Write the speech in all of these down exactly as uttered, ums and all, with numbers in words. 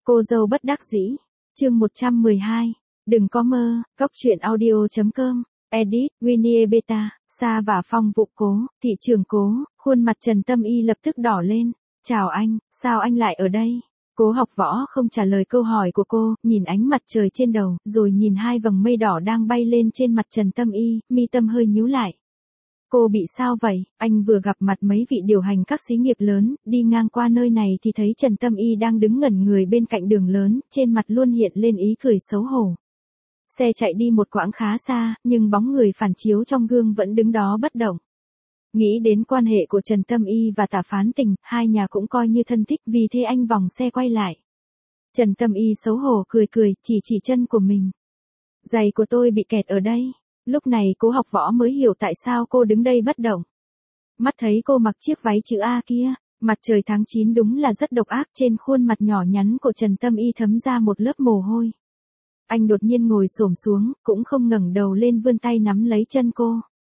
Cô dâu bất đắc dĩ. Chương một trăm mười hai. Đừng có mơ. Cốc truyện audio chấm com. Edit. Winnie Beta. Sa và Phong vụ Cố. Thị trường Cố. Khuôn mặt Trần Tâm Y lập tức đỏ lên. Chào anh, sao anh lại ở đây? Cố Học Võ không trả lời câu hỏi của cô, nhìn ánh mặt trời trên đầu, rồi nhìn hai vầng mây đỏ đang bay lên trên mặt Trần Tâm Y, mi tâm hơi nhíu lại. Cô bị sao vậy? Anh vừa gặp mặt mấy vị điều hành các xí nghiệp lớn, đi ngang qua nơi này thì thấy Trần Tâm Y đang đứng ngẩn người bên cạnh đường lớn, trên mặt luôn hiện lên ý cười xấu hổ. Xe chạy đi một quãng khá xa, nhưng bóng người phản chiếu trong gương vẫn đứng đó bất động. Nghĩ đến quan hệ của Trần Tâm Y và Tả Phán Tình, hai nhà cũng coi như thân thích, vì thế anh vòng xe quay lại. Trần Tâm Y xấu hổ cười cười, chỉ chỉ chân của mình. Giày của tôi bị kẹt ở đây. Lúc này Cố Học Võ mới hiểu tại sao cô đứng đây bất động. Mắt thấy cô mặc chiếc váy chữ A kia, mặt trời tháng chín đúng là rất độc ác, trên khuôn mặt nhỏ nhắn của Trần Tâm Y thấm ra một lớp mồ hôi. Anh đột nhiên ngồi xổm xuống, cũng không ngẩng đầu lên vươn tay nắm lấy chân cô.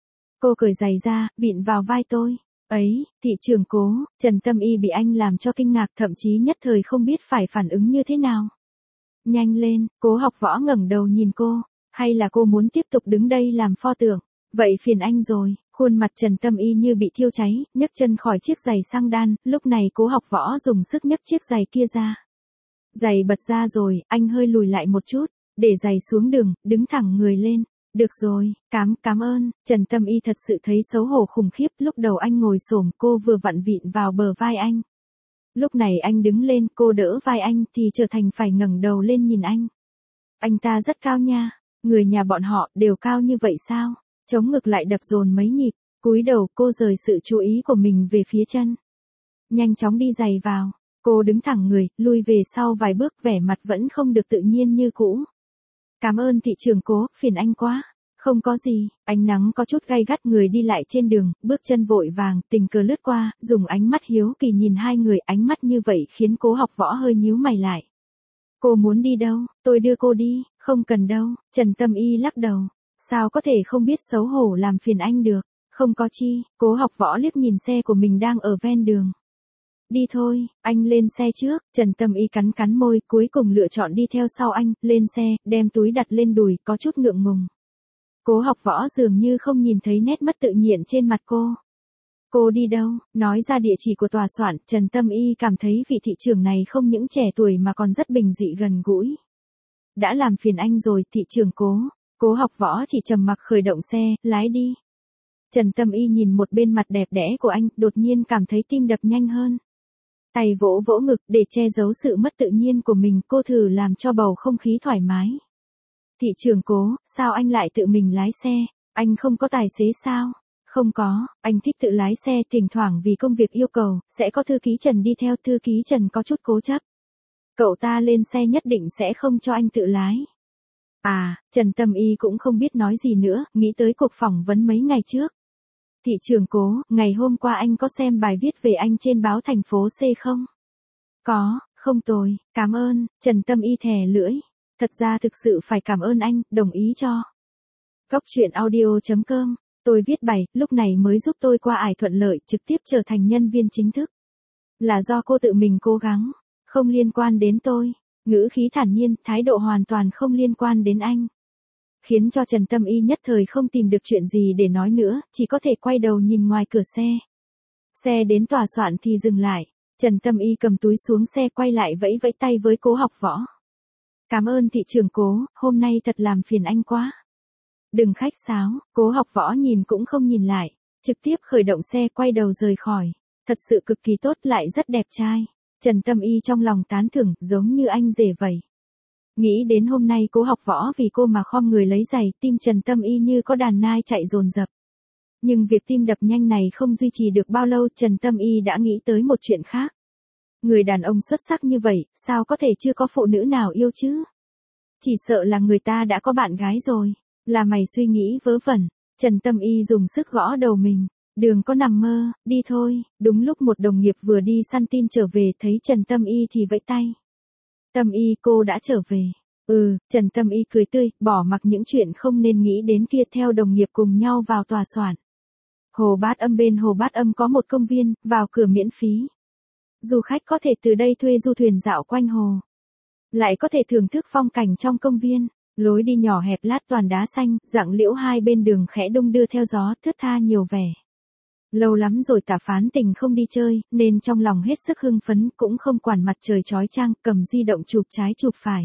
Cô cởi giày ra, vịn vào vai tôi. Ấy, thị trường Cố. Trần Tâm Y bị anh làm cho kinh ngạc, thậm chí nhất thời không biết phải phản ứng như thế nào. Nhanh lên. Cố Học Võ ngẩng đầu nhìn cô. Hay là cô muốn tiếp tục đứng đây làm pho tượng? Vậy phiền anh rồi. Khuôn mặt Trần Tâm Y như bị thiêu cháy, nhấc chân khỏi chiếc giày sang đan, lúc này Cố Học Võ dùng sức nhấc chiếc giày kia ra. Giày bật ra rồi, anh hơi lùi lại một chút, để giày xuống đường, đứng thẳng người lên. Được rồi, cám, cám ơn. Trần Tâm Y thật sự thấy xấu hổ khủng khiếp, lúc đầu anh ngồi xổm, cô vừa vặn vịn vào bờ vai anh. Lúc này anh đứng lên, cô đỡ vai anh thì trở thành phải ngẩng đầu lên nhìn anh. Anh ta rất cao nha. Người nhà bọn họ đều cao như vậy sao? Chống ngực lại đập dồn mấy nhịp, cúi đầu cô rời sự chú ý của mình về phía chân. Nhanh chóng đi giày vào. Cô đứng thẳng người, lui về sau vài bước, vẻ mặt vẫn không được tự nhiên như cũ. Cảm ơn thị trường Cố, phiền anh quá. Không có gì. Ánh nắng có chút gay gắt, người đi lại trên đường, bước chân vội vàng, tình cờ lướt qua, dùng ánh mắt hiếu kỳ nhìn hai người, ánh mắt như vậy khiến Cố Học Võ hơi nhíu mày lại. Cô muốn đi đâu? Tôi đưa cô đi. Không cần đâu. Trần Tâm Y lắc đầu. Sao có thể không biết xấu hổ làm phiền anh được? Không có chi. Cố Học Võ liếc nhìn xe của mình đang ở ven đường. Đi thôi, anh lên xe trước. Trần Tâm Y cắn cắn môi, cuối cùng lựa chọn đi theo sau anh, lên xe, đem túi đặt lên đùi, có chút ngượng ngùng. Cố Học Võ dường như không nhìn thấy nét mất tự nhiên trên mặt cô. Cô đi đâu? Nói ra địa chỉ của tòa soạn, Trần Tâm Y cảm thấy vị thị trưởng này không những trẻ tuổi mà còn rất bình dị gần gũi. Đã làm phiền anh rồi, thị trường Cố. Cố Học Võ chỉ trầm mặc khởi động xe, lái đi. Trần Tâm Y nhìn một bên mặt đẹp đẽ của anh, đột nhiên cảm thấy tim đập nhanh hơn. Tay vỗ vỗ ngực, để che giấu sự mất tự nhiên của mình, cô thử làm cho bầu không khí thoải mái. Thị trường Cố, sao anh lại tự mình lái xe? Anh không có tài xế sao? Không có, anh thích tự lái xe, thỉnh thoảng vì công việc yêu cầu, sẽ có thư ký Trần đi theo, thư ký Trần có chút cố chấp. Cậu ta lên xe nhất định sẽ không cho anh tự lái. À, Trần Tâm Y cũng không biết nói gì nữa, nghĩ tới cuộc phỏng vấn mấy ngày trước. Thị trường Cố, ngày hôm qua anh có xem bài viết về anh trên báo Thành phố C không? Có, không tồi, cảm ơn. Trần Tâm Y thè lưỡi. Thật ra thực sự phải cảm ơn anh, đồng ý cho. Cốc truyện audio chấm com. Tôi viết bài, lúc này mới giúp tôi qua ải thuận lợi, trực tiếp trở thành nhân viên chính thức. Là do cô tự mình cố gắng, không liên quan đến tôi. Ngữ khí thản nhiên, thái độ hoàn toàn không liên quan đến anh. Khiến cho Trần Tâm Y nhất thời không tìm được chuyện gì để nói nữa, chỉ có thể quay đầu nhìn ngoài cửa xe. Xe đến tòa soạn thì dừng lại. Trần Tâm Y cầm túi xuống xe, quay lại vẫy vẫy tay với Cố Học Võ. Cảm ơn thị trường Cố, hôm nay thật làm phiền anh quá. Đừng khách sáo. Cố Học Võ nhìn cũng không nhìn lại, trực tiếp khởi động xe, quay đầu rời khỏi. Thật sự cực kỳ tốt, lại rất đẹp trai. Trần Tâm Y trong lòng tán thưởng, giống như anh rể vậy. Nghĩ đến hôm nay Cố Học Võ vì cô mà khom người lấy giày, tim Trần Tâm Y như có đàn nai chạy dồn dập. Nhưng việc tim đập nhanh này không duy trì được bao lâu, Trần Tâm Y đã nghĩ tới một chuyện khác. Người đàn ông xuất sắc như vậy, sao có thể chưa có phụ nữ nào yêu chứ? Chỉ sợ là người ta đã có bạn gái rồi. Là mày suy nghĩ vớ vẩn. Trần Tâm Y dùng sức gõ đầu mình. Đường có nằm mơ, đi thôi. Đúng lúc một đồng nghiệp vừa đi săn tin trở về, thấy Trần Tâm Y thì vẫy tay. Tâm Y, cô đã trở về. Ừ, Trần Tâm Y cười tươi, bỏ mặc những chuyện không nên nghĩ đến kia, theo đồng nghiệp cùng nhau vào tòa soạn. Hồ Bát Âm, bên Hồ Bát Âm có một công viên, vào cửa miễn phí. Du khách có thể từ đây thuê du thuyền dạo quanh hồ. Lại có thể thưởng thức phong cảnh trong công viên. Lối đi nhỏ hẹp lát toàn đá xanh, rặng liễu hai bên đường khẽ đung đưa theo gió, thướt tha nhiều vẻ. Lâu lắm rồi Tả Phán Tình không đi chơi, nên trong lòng hết sức hưng phấn, cũng không quản mặt trời chói chang, cầm di động chụp trái chụp phải.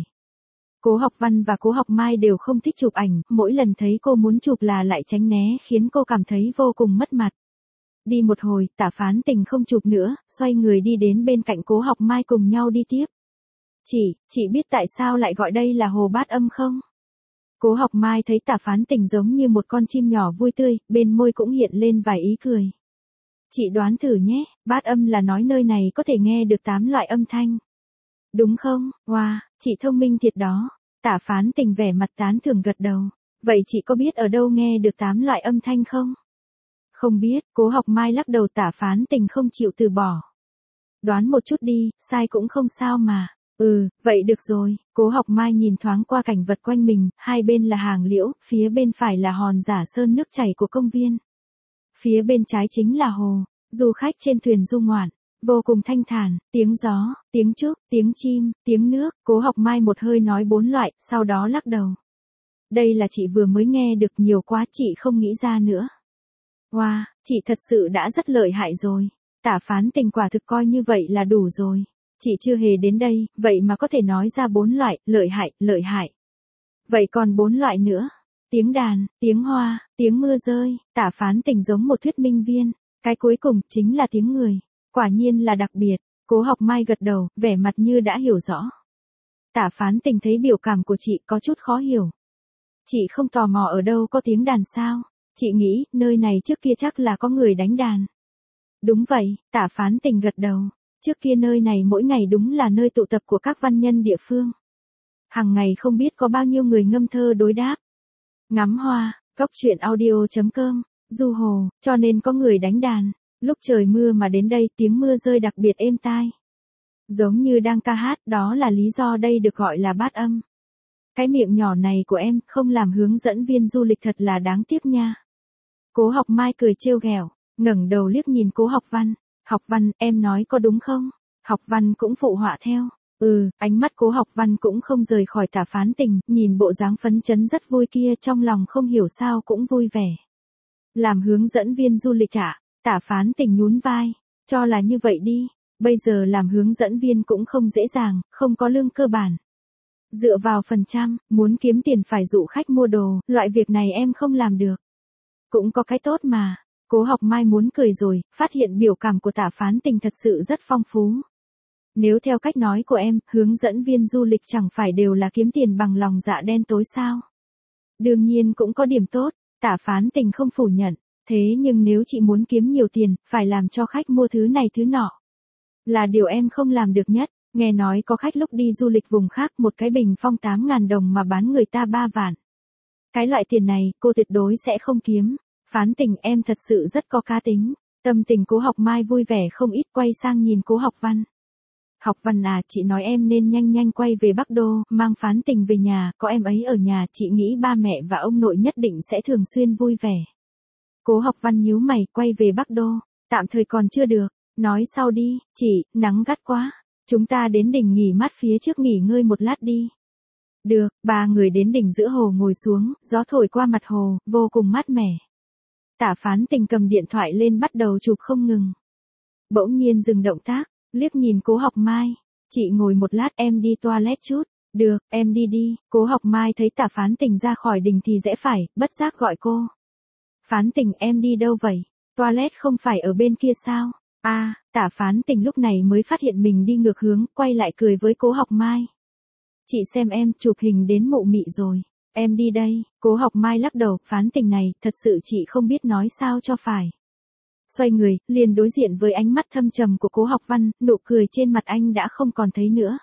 Cố Học Văn và Cố Học Mai đều không thích chụp ảnh, mỗi lần thấy cô muốn chụp là lại tránh né, khiến cô cảm thấy vô cùng mất mặt. Đi một hồi, Tả Phán Tình không chụp nữa, xoay người đi đến bên cạnh Cố Học Mai cùng nhau đi tiếp. Chị, chị biết tại sao lại gọi đây là hồ Bát Âm không? Cố Học Mai thấy Tả Phán Tình giống như một con chim nhỏ vui tươi, bên môi cũng hiện lên vài ý cười. Chị đoán thử nhé, bát âm là nói nơi này có thể nghe được tám loại âm thanh. Đúng không? Wow, chị thông minh thiệt đó. Tả Phán Tình vẻ mặt tán thưởng gật đầu. Vậy chị có biết ở đâu nghe được tám loại âm thanh không? Không biết, Cố Học Mai lắc đầu. Tả Phán Tình không chịu từ bỏ. Đoán một chút đi, sai cũng không sao mà. Ừ, vậy được rồi. Cố Học Mai nhìn thoáng qua cảnh vật quanh mình, hai bên là hàng liễu, phía bên phải là hòn giả sơn nước chảy của công viên. Phía bên trái chính là hồ, du khách trên thuyền du ngoạn, vô cùng thanh thản, tiếng gió, tiếng trúc, tiếng chim, tiếng nước. Cố Học Mai một hơi nói bốn loại, sau đó lắc đầu. Đây là chị vừa mới nghe được, nhiều quá chị không nghĩ ra nữa. Wow, chị thật sự đã rất lợi hại rồi. Tả Phán Tình quả thực coi như vậy là đủ rồi. Chị chưa hề đến đây, vậy mà có thể nói ra bốn loại, lợi hại, lợi hại. Vậy còn bốn loại nữa. Tiếng đàn, tiếng hoa, tiếng mưa rơi. Tả Phán Tình giống một thuyết minh viên. Cái cuối cùng chính là tiếng người. Quả nhiên là đặc biệt. Cố Học Mai gật đầu, vẻ mặt như đã hiểu rõ. Tả Phán Tình thấy biểu cảm của chị có chút khó hiểu. Chị không tò mò ở đâu có tiếng đàn sao? Chị nghĩ, nơi này trước kia chắc là có người đánh đàn. Đúng vậy, Tả Phán Tình gật đầu. Trước kia nơi này mỗi ngày đúng là nơi tụ tập của các văn nhân địa phương. Hàng ngày không biết có bao nhiêu người ngâm thơ đối đáp. Ngắm hoa, góc truyện audio chấm com, du hồ, cho nên có người đánh đàn. Lúc trời mưa mà đến đây tiếng mưa rơi đặc biệt êm tai. Giống như đang ca hát, đó là lý do đây được gọi là bát âm. Cái miệng nhỏ này của em không làm hướng dẫn viên du lịch thật là đáng tiếc nha. Cố Học Mai cười trêu ghẹo, ngẩng đầu liếc nhìn Cố Học Văn. Học Văn, em nói có đúng không? Học Văn cũng phụ họa theo. Ừ, ánh mắt Cố Học Văn cũng không rời khỏi Tả Phán Tình, nhìn bộ dáng phấn chấn rất vui kia trong lòng không hiểu sao cũng vui vẻ. Làm hướng dẫn viên du lịch ạ? Tả Phán Tình nhún vai, cho là như vậy đi, bây giờ làm hướng dẫn viên cũng không dễ dàng, không có lương cơ bản. Dựa vào phần trăm, muốn kiếm tiền phải dụ khách mua đồ, loại việc này em không làm được. Cũng có cái tốt mà. Cố Học Mai muốn cười rồi, phát hiện biểu cảm của Tả Phán Tình thật sự rất phong phú. Nếu theo cách nói của em, hướng dẫn viên du lịch chẳng phải đều là kiếm tiền bằng lòng dạ đen tối sao? Đương nhiên cũng có điểm tốt, Tả Phán Tình không phủ nhận. Thế nhưng nếu chị muốn kiếm nhiều tiền, phải làm cho khách mua thứ này thứ nọ. Là điều em không làm được nhất. Nghe nói có khách lúc đi du lịch vùng khác một cái bình phong tám ngàn đồng mà bán người ta ba vạn. Cái loại tiền này, cô tuyệt đối sẽ không kiếm. Phán Tình, em thật sự rất có cá tính. Tâm tình Cố Học Mai vui vẻ không ít, quay sang nhìn Cố Học Văn. Học Văn à, chị nói em nên nhanh nhanh quay về Bắc Đô, mang Phán Tình về nhà, có em ấy ở nhà, chị nghĩ ba mẹ và ông nội nhất định sẽ thường xuyên vui vẻ. Cố Học Văn nhíu mày, quay về Bắc Đô, tạm thời còn chưa được, nói sau đi, chị, nắng gắt quá, chúng ta đến đỉnh nghỉ mát phía trước nghỉ ngơi một lát đi. Được, ba người đến đỉnh giữa hồ ngồi xuống, gió thổi qua mặt hồ, vô cùng mát mẻ. Tả Phán Tình cầm điện thoại lên bắt đầu chụp không ngừng. Bỗng nhiên dừng động tác, liếc nhìn Cố Học Mai. Chị ngồi một lát, em đi toilet chút. Được, em đi đi. Cố Học Mai thấy Tả Phán Tình ra khỏi đỉnh thì rẽ phải, bất giác gọi cô. Phán Tình, em đi đâu vậy? Toilet không phải ở bên kia sao? À, Tả Phán Tình lúc này mới phát hiện mình đi ngược hướng, quay lại cười với Cố Học Mai. Chị xem em chụp hình đến mụ mị rồi. Em đi đây. Cố Học Mai lắc đầu, Phán Tình này, thật sự chị không biết nói sao cho phải. Xoay người, liền đối diện với ánh mắt thâm trầm của Cố Học Văn, nụ cười trên mặt anh đã không còn thấy nữa.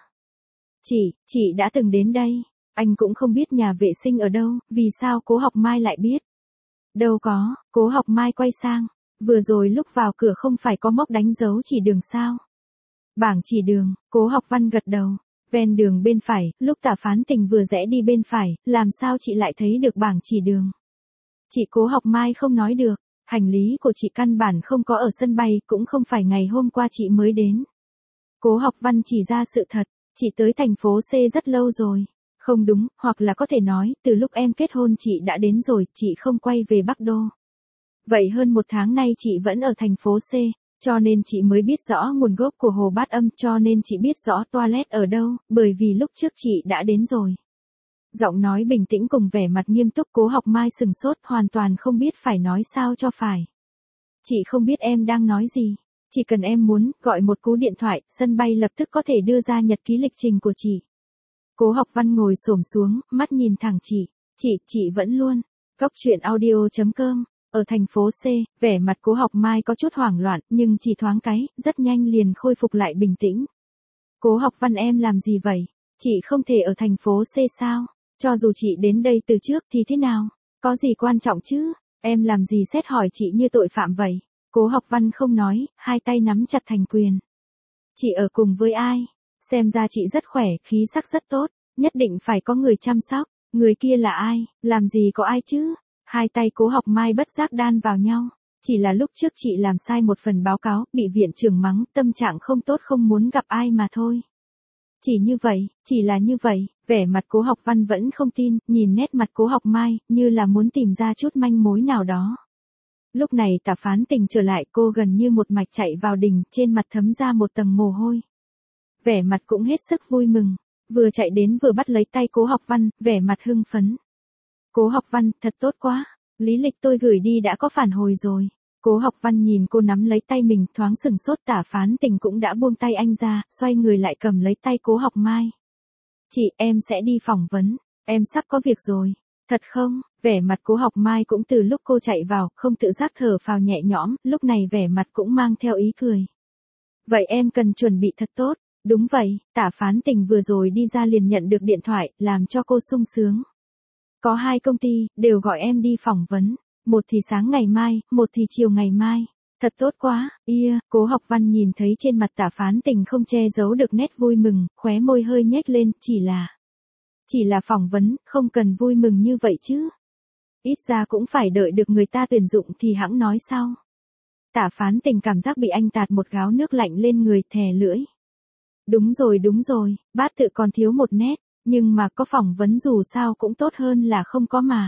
Chị, chị đã từng đến đây. Anh cũng không biết nhà vệ sinh ở đâu, vì sao Cố Học Mai lại biết? Đâu có, Cố Học Mai quay sang. Vừa rồi lúc vào cửa không phải có mốc đánh dấu chỉ đường sao? Bảng chỉ đường, Cố Học Văn gật đầu. Ven đường bên phải, lúc Tả Phán Tình vừa rẽ đi bên phải, làm sao chị lại thấy được bảng chỉ đường? Chị Cố Học Mai không nói được, hành lý của chị căn bản không có ở sân bay, cũng không phải ngày hôm qua chị mới đến. Cố Học Văn chỉ ra sự thật, Chị tới thành phố C rất lâu rồi. Không đúng, hoặc là có thể nói, từ lúc em kết hôn chị đã đến rồi, chị không quay về Bắc Đô. Vậy hơn một tháng nay chị vẫn ở thành phố C, cho nên chị mới biết rõ nguồn gốc của hồ Bát Âm, cho nên chị biết rõ toilet ở đâu, bởi vì lúc trước chị đã đến rồi. Giọng nói bình tĩnh cùng vẻ mặt nghiêm túc, Cố Học Mai sừng sốt, hoàn toàn không biết phải nói sao cho phải. Chị không biết em đang nói gì. Chỉ cần em muốn, gọi một cú điện thoại, sân bay lập tức có thể đưa ra nhật ký lịch trình của chị. Cố Học Văn ngồi xổm xuống, mắt nhìn thẳng chị. Chị, chị vẫn luôn. Cóc truyện audio chấm com. Ở thành phố C, vẻ mặt Cố Học Mai có chút hoảng loạn, nhưng chỉ thoáng cái, rất nhanh liền khôi phục lại bình tĩnh. Cố Học Văn, em làm gì vậy? Chị không thể ở thành phố C sao? Cho dù chị đến đây từ trước thì thế nào? Có gì quan trọng chứ? Em làm gì xét hỏi chị như tội phạm vậy? Cố Học Văn không nói, hai tay nắm chặt thành quyền. Chị ở cùng với ai? Xem ra chị rất khỏe, khí sắc rất tốt, nhất định phải có người chăm sóc. Người kia là ai? Làm gì có ai chứ? Hai tay Cố Học Mai bất giác đan vào nhau. Chỉ là lúc trước chị làm sai một phần báo cáo, bị viện trưởng mắng, tâm trạng không tốt không muốn gặp ai mà thôi. Chỉ như vậy, chỉ là như vậy, vẻ mặt Cố Học Văn vẫn không tin, nhìn nét mặt Cố Học Mai, như là muốn tìm ra chút manh mối nào đó. Lúc này Tả Phán Tình trở lại, cô gần như một mạch chạy vào đình, trên mặt thấm ra một tầng mồ hôi. Vẻ mặt cũng hết sức vui mừng, vừa chạy đến vừa bắt lấy tay Cố Học Văn, vẻ mặt hưng phấn. Cố Học Văn, thật tốt quá, lý lịch tôi gửi đi đã có phản hồi rồi. Cố Học Văn nhìn cô nắm lấy tay mình, thoáng sừng sốt. Tả Phán Tình cũng đã buông tay anh ra, xoay người lại cầm lấy tay Cố Học Mai. Chị, em sẽ đi phỏng vấn, em sắp có việc rồi. Thật không? Vẻ mặt Cố Học Mai cũng từ lúc cô chạy vào, không tự giác thở phào nhẹ nhõm, lúc này vẻ mặt cũng mang theo ý cười. Vậy em cần chuẩn bị thật tốt. Đúng vậy, Tả Phán Tình vừa rồi đi ra liền nhận được điện thoại, làm cho cô sung sướng. Có hai công ty, đều gọi em đi phỏng vấn. Một thì sáng ngày mai, một thì chiều ngày mai. Thật tốt quá, ia, Cố Học Văn nhìn thấy trên mặt Tả Phán Tình không che giấu được nét vui mừng, khóe môi hơi nhếch lên, chỉ là... Chỉ là phỏng vấn, không cần vui mừng như vậy chứ. Ít ra cũng phải đợi được người ta tuyển dụng thì hẵng nói sau. Tả Phán Tình cảm giác bị anh tạt một gáo nước lạnh lên người, thè lưỡi. Đúng rồi đúng rồi, bát tự còn thiếu một nét, nhưng mà có phỏng vấn dù sao cũng tốt hơn là không có mà.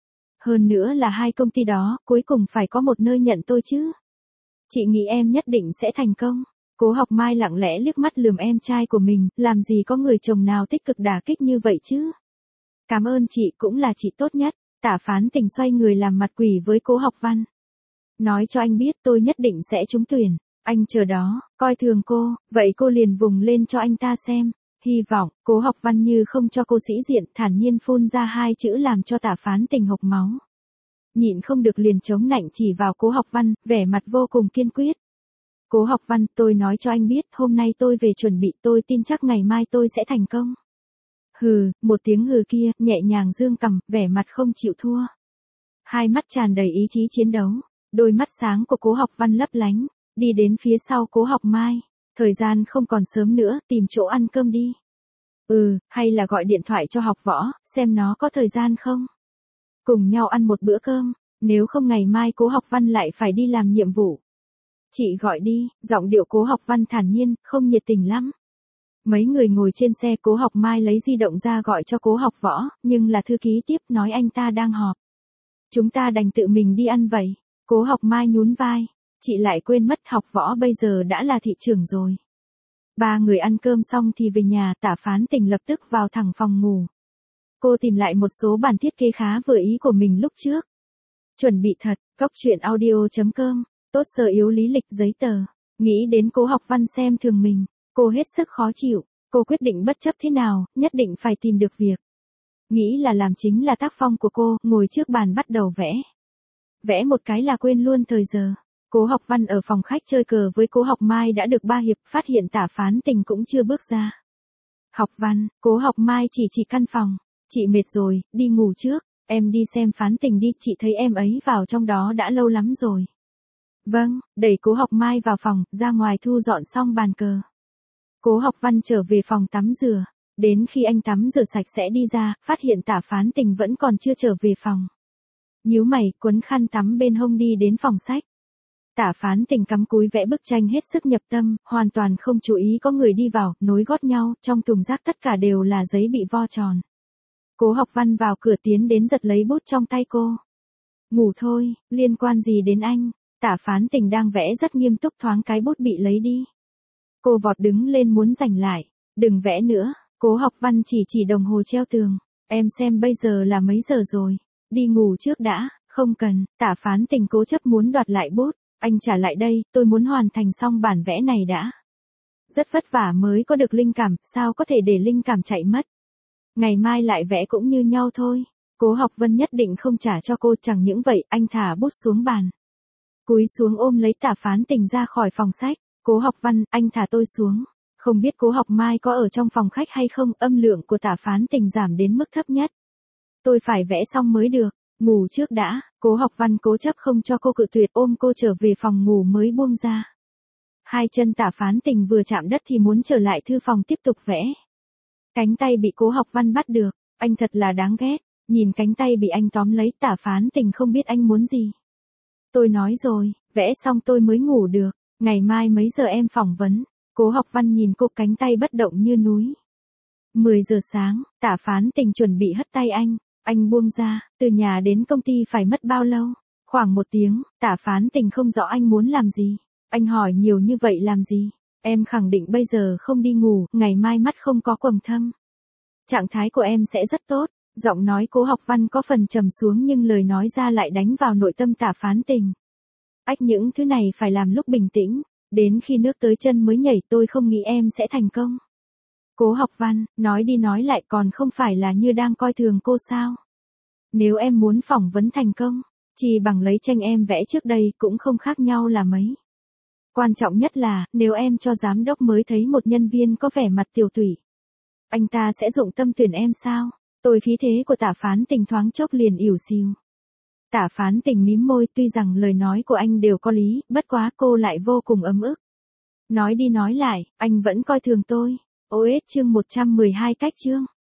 Hơn nữa là hai công ty đó, cuối cùng phải có một nơi nhận tôi chứ. Chị nghĩ em nhất định sẽ thành công. Cố Học Mai lặng lẽ liếc mắt lườm em trai của mình, làm gì có người chồng nào tích cực đả kích như vậy chứ. Cảm ơn chị, cũng là chị tốt nhất. Tả Phán Tình xoay người làm mặt quỷ với Cố Học Văn. Nói cho anh biết tôi nhất định sẽ trúng tuyển. Anh chờ đó, coi thường cô, vậy cô liền vùng lên cho anh ta xem. Hy vọng. Cố Học Văn như không cho cô sĩ diện, thản nhiên phun ra hai chữ làm cho Tả Phán Tình hộc máu. Nhịn không được liền chống nạnh chỉ vào Cố Học Văn, vẻ mặt vô cùng kiên quyết. Cố Học Văn, tôi nói cho anh biết, hôm nay tôi về chuẩn bị, tôi tin chắc ngày mai tôi sẽ thành công. Hừ, một tiếng hừ kia, nhẹ nhàng dương cằm, vẻ mặt không chịu thua. Hai mắt tràn đầy ý chí chiến đấu, đôi mắt sáng của Cố Học Văn lấp lánh, đi đến phía sau Cố Học Mai. Thời gian không còn sớm nữa, tìm chỗ ăn cơm đi. Ừ, hay là gọi điện thoại cho Học Võ, xem nó có thời gian không? Cùng nhau ăn một bữa cơm, nếu không ngày mai Cố Học Văn lại phải đi làm nhiệm vụ. Chị gọi đi, giọng điệu Cố Học Văn thản nhiên, không nhiệt tình lắm. Mấy người ngồi trên xe, Cố Học Mai lấy di động ra gọi cho Cố Học Võ, nhưng là thư ký tiếp nói anh ta đang họp. Chúng ta đành tự mình đi ăn vậy. Cố Học Mai nhún vai. Chị lại quên mất Học Võ bây giờ đã là thị trưởng rồi. Ba người ăn cơm xong thì về nhà, Tả Phán Tình lập tức vào thẳng phòng ngủ. Cô tìm lại một số bản thiết kế khá vừa ý của mình lúc trước. Chuẩn bị thật, cóc truyện audio chấm com, tốt sơ yếu lý lịch giấy tờ. Nghĩ đến Cố Học Văn xem thường mình, cô hết sức khó chịu, cô quyết định bất chấp thế nào, nhất định phải tìm được việc. Nghĩ là làm chính là tác phong của cô, ngồi trước bàn bắt đầu vẽ. Vẽ một cái là quên luôn thời giờ. Cố Học Văn ở phòng khách chơi cờ với Cố Học Mai đã được ba hiệp, phát hiện Tả Phán Tình cũng chưa bước ra. Học Văn, Cố Học Mai chỉ chỉ căn phòng. Chị mệt rồi, đi ngủ trước, em đi xem Phán Tình đi, chị thấy em ấy vào trong đó đã lâu lắm rồi. Vâng, đẩy Cố Học Mai vào phòng, ra ngoài thu dọn xong bàn cờ. Cố Học Văn trở về phòng tắm rửa, đến khi anh tắm rửa sạch sẽ đi ra, phát hiện Tả Phán Tình vẫn còn chưa trở về phòng. Nhíu mày, quấn khăn tắm bên hông đi đến phòng sách. Tả Phán Tình cắm cúi vẽ bức tranh hết sức nhập tâm, hoàn toàn không chú ý có người đi vào, nối gót nhau, trong thùng rác tất cả đều là giấy bị vo tròn. Cố Học Văn vào cửa tiến đến giật lấy bút trong tay cô. Ngủ thôi, liên quan gì đến anh? Tả Phán Tình đang vẽ rất nghiêm túc, thoáng cái bút bị lấy đi. Cô vọt đứng lên muốn giành lại. Đừng vẽ nữa, Cố Học Văn chỉ chỉ đồng hồ treo tường. Em xem bây giờ là mấy giờ rồi, đi ngủ trước đã. Không cần, Tả Phán Tình cố chấp muốn đoạt lại bút. Anh trả lại đây, tôi muốn hoàn thành xong bản vẽ này đã. Rất vất vả mới có được linh cảm, sao có thể để linh cảm chạy mất. Ngày mai lại vẽ cũng như nhau thôi. Cố Học Vân nhất định không trả cho cô, chẳng những vậy, anh thả bút xuống bàn. Cúi xuống ôm lấy Tả Phán Tình ra khỏi phòng sách. Cố Học Văn, anh thả tôi xuống. Không biết Cố Học Mai có ở trong phòng khách hay không, âm lượng của Tả Phán Tình giảm đến mức thấp nhất. Tôi phải vẽ xong mới được. Ngủ trước đã, Cố Học Văn cố chấp không cho cô cự tuyệt, ôm cô trở về phòng ngủ mới buông ra. Hai chân Tả Phán Tình vừa chạm đất thì muốn trở lại thư phòng tiếp tục vẽ. Cánh tay bị Cố Học Văn bắt được, anh thật là đáng ghét, nhìn cánh tay bị anh tóm lấy, Tả Phán Tình không biết anh muốn gì. Tôi nói rồi, vẽ xong tôi mới ngủ được, ngày mai mấy giờ em phỏng vấn? Cố Học Văn nhìn cô, cánh tay bất động như núi. mười giờ sáng, Tả Phán Tình chuẩn bị hất tay anh. Anh buông ra, từ nhà đến công ty phải mất bao lâu? Khoảng một tiếng, Tả Phán Tình không rõ anh muốn làm gì. Anh hỏi nhiều như vậy làm gì? Em khẳng định bây giờ không đi ngủ, ngày mai mắt không có quầng thâm. Trạng thái của em sẽ rất tốt. Giọng nói Cố Học Văn có phần trầm xuống nhưng lời nói ra lại đánh vào nội tâm Tả Phán Tình. Ách, những thứ này phải làm lúc bình tĩnh. Đến khi nước tới chân mới nhảy, tôi không nghĩ em sẽ thành công. Cố Học Văn, nói đi nói lại còn không phải là như đang coi thường cô sao? Nếu em muốn phỏng vấn thành công, chỉ bằng lấy tranh em vẽ trước đây cũng không khác nhau là mấy. Quan trọng nhất là, nếu em cho giám đốc mới thấy một nhân viên có vẻ mặt tiều tụy, anh ta sẽ dụng tâm tuyển em sao? Tôi khí thế của Tả Phán Tình thoáng chốc liền ỉu xìu. Tả Phán Tình mím môi, tuy rằng lời nói của anh đều có lý, bất quá cô lại vô cùng ấm ức. Nói đi nói lại, anh vẫn coi thường tôi. ô ét chương một trăm mười hai cách chương.